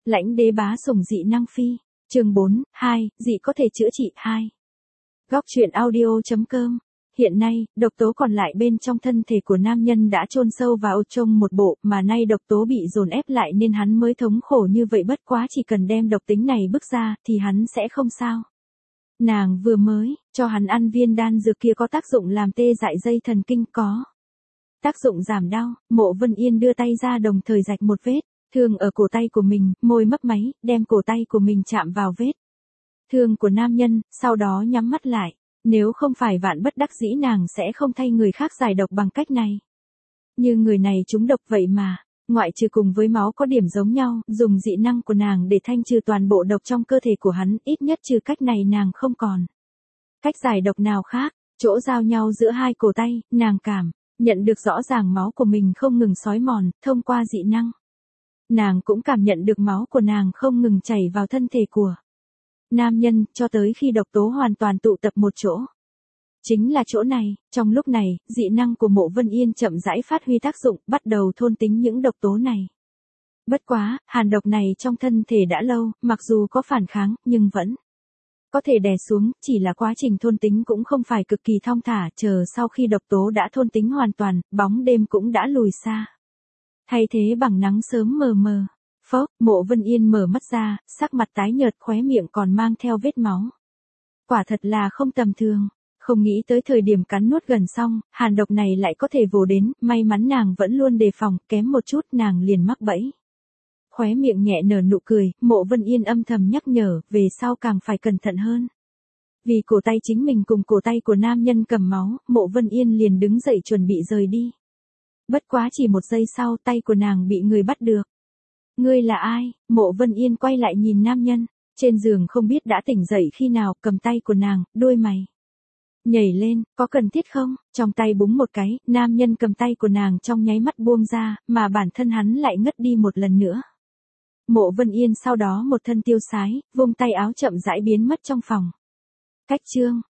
Lãnh đế bá sủng dị năng phi. Chương 4, 2, dị có thể chữa trị 2. Góc truyện audio.com. Hiện nay, độc tố còn lại bên trong thân thể của nam nhân đã chôn sâu vào trong một bộ, mà nay độc tố bị dồn ép lại nên hắn mới thống khổ như vậy, bất quá chỉ cần đem độc tính này bức ra thì hắn sẽ không sao. Nàng vừa mới cho hắn ăn viên đan dược kia có tác dụng làm tê dại dây thần kinh, có tác dụng giảm đau. Mộ Vân Yên đưa tay ra đồng thời rạch một vết thương ở cổ tay của mình, môi mấp máy, đem cổ tay của mình chạm vào vết thương của nam nhân, sau đó nhắm mắt lại. Nếu không phải vạn bất đắc dĩ nàng sẽ không thay người khác giải độc bằng cách này. Như người này trúng độc vậy mà, ngoại trừ cùng với máu có điểm giống nhau, dùng dị năng của nàng để thanh trừ toàn bộ độc trong cơ thể của hắn, ít nhất trừ cách này nàng không còn cách giải độc nào khác. Chỗ giao nhau giữa hai cổ tay, nàng cảm nhận được rõ ràng máu của mình không ngừng xói mòn, thông qua dị năng. Nàng cũng cảm nhận được máu của nàng không ngừng chảy vào thân thể của nam nhân, cho tới khi độc tố hoàn toàn tụ tập một chỗ. Chính là chỗ này, trong lúc này, dị năng của Mộ Vân Yên chậm rãi phát huy tác dụng, bắt đầu thôn tính những độc tố này. Bất quá, hàn độc này trong thân thể đã lâu, mặc dù có phản kháng, nhưng vẫn có thể đè xuống, chỉ là quá trình thôn tính cũng không phải cực kỳ thong thả, chờ sau khi độc tố đã thôn tính hoàn toàn, bóng đêm cũng đã lùi xa. Thay thế bằng nắng sớm mờ mờ. Phốc, Mộ Vân Yên mở mắt ra, sắc mặt tái nhợt, khóe miệng còn mang theo vết máu. Quả thật là không tầm thường, không nghĩ tới thời điểm cắn nuốt gần xong, hàn độc này lại có thể vồ đến, may mắn nàng vẫn luôn đề phòng, kém một chút nàng liền mắc bẫy. Khóe miệng nhẹ nở nụ cười, Mộ Vân Yên âm thầm nhắc nhở, về sau càng phải cẩn thận hơn. Vì cổ tay chính mình cùng cổ tay của nam nhân cầm máu, Mộ Vân Yên liền đứng dậy chuẩn bị rời đi. Bất quá chỉ một giây sau, tay của nàng bị người bắt được. Ngươi là ai? Mộ Vân Yên quay lại nhìn nam nhân, trên giường không biết đã tỉnh dậy khi nào, cầm tay của nàng, đôi mày nhảy lên, có cần thiết không? Trong tay búng một cái, nam nhân cầm tay của nàng trong nháy mắt buông ra, mà bản thân hắn lại ngất đi một lần nữa. Mộ Vân Yên sau đó một thân tiêu sái, vung tay áo chậm rãi biến mất trong phòng. Cách chương